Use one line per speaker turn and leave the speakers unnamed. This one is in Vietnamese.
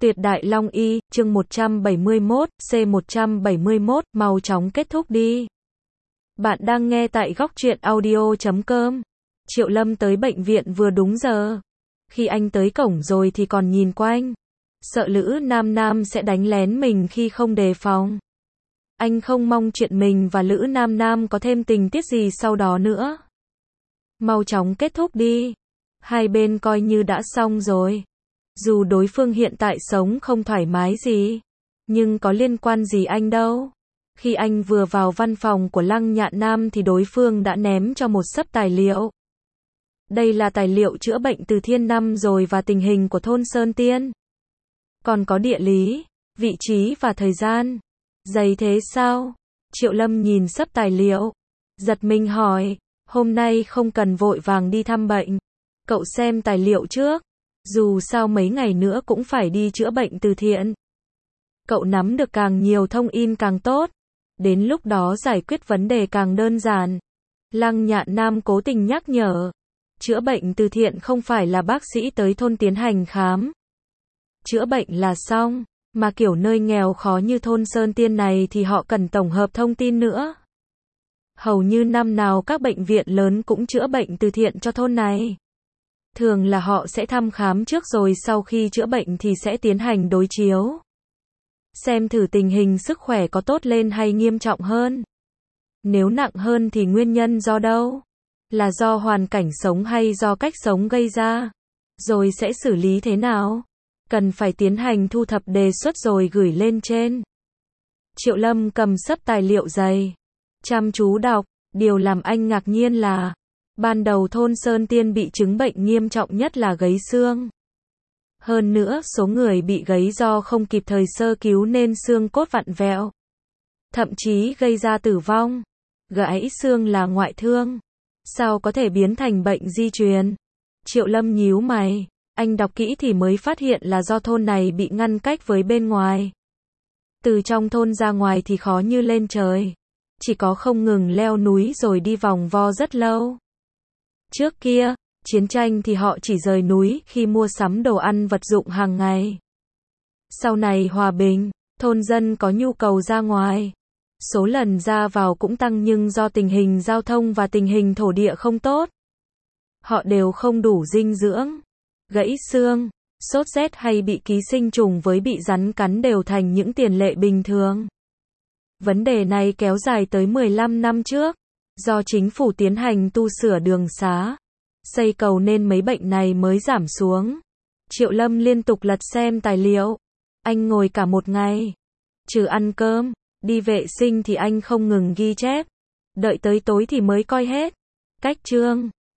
Tuyệt Đại Long Y, chương 171, C171, mau chóng kết thúc đi. Bạn đang nghe tại góc truyện audio.com. Triệu Lâm tới bệnh viện vừa đúng giờ. Khi anh tới cổng rồi thì còn nhìn quanh. Sợ Lữ Nam Nam sẽ đánh lén mình khi không đề phòng. Anh không mong chuyện mình và Lữ Nam Nam có thêm tình tiết gì sau đó nữa. Mau chóng kết thúc đi. Hai bên coi như đã xong rồi. Dù đối phương hiện tại sống không thoải mái gì, nhưng có liên quan gì anh đâu. Khi anh vừa vào văn phòng của Lăng Nhạn Nam thì đối phương đã ném cho một xấp tài liệu. Đây là tài liệu chữa bệnh từ thiên năm rồi và tình hình của thôn Sơn Tiên. Còn có địa lý, vị trí và thời gian. Dày thế sao? Triệu Lâm nhìn xấp tài liệu, giật mình hỏi, hôm nay không cần vội vàng đi thăm bệnh. Cậu xem tài liệu trước. Dù sao mấy ngày nữa cũng phải đi chữa bệnh từ thiện. Cậu nắm được càng nhiều thông tin càng tốt. Đến lúc đó giải quyết vấn đề càng đơn giản. Lăng Nhạn Nam cố tình nhắc nhở. Chữa bệnh từ thiện không phải là bác sĩ tới thôn tiến hành khám. Chữa bệnh là xong. Mà kiểu nơi nghèo khó như thôn Sơn Tiên này thì họ cần tổng hợp thông tin nữa. Hầu như năm nào các bệnh viện lớn cũng chữa bệnh từ thiện cho thôn này. Thường là họ sẽ thăm khám trước rồi sau khi chữa bệnh thì sẽ tiến hành đối chiếu. Xem thử tình hình sức khỏe có tốt lên hay nghiêm trọng hơn. Nếu nặng hơn thì nguyên nhân do đâu? Là do hoàn cảnh sống hay do cách sống gây ra? Rồi sẽ xử lý thế nào? Cần phải tiến hành thu thập đề xuất rồi gửi lên trên. Triệu Lâm cầm xấp tài liệu dày, chăm chú đọc. Điều làm anh ngạc nhiên là ban đầu thôn Sơn Tiên bị chứng bệnh nghiêm trọng nhất là gãy xương. Hơn nữa số người bị gãy do không kịp thời sơ cứu nên xương cốt vặn vẹo. Thậm chí gây ra tử vong. Gãy xương là ngoại thương. Sao có thể biến thành bệnh di truyền? Triệu Lâm nhíu mày. Anh đọc kỹ thì mới phát hiện là do thôn này bị ngăn cách với bên ngoài. Từ trong thôn ra ngoài thì khó như lên trời. Chỉ có không ngừng leo núi rồi đi vòng vo rất lâu. Trước kia, chiến tranh thì họ chỉ rời núi khi mua sắm đồ ăn vật dụng hàng ngày. Sau này hòa bình, thôn dân có nhu cầu ra ngoài. Số lần ra vào cũng tăng nhưng do tình hình giao thông và tình hình thổ địa không tốt. Họ đều không đủ dinh dưỡng. Gãy xương, sốt rét hay bị ký sinh trùng với bị rắn cắn đều thành những tiền lệ bình thường. Vấn đề này kéo dài tới 15 năm trước. Do chính phủ tiến hành tu sửa đường xá, xây cầu nên mấy bệnh này mới giảm xuống. Triệu Lâm liên tục lật xem tài liệu. Anh ngồi cả một ngày. Trừ ăn cơm, đi vệ sinh thì anh không ngừng ghi chép. Đợi tới tối thì mới coi hết. Cách chương.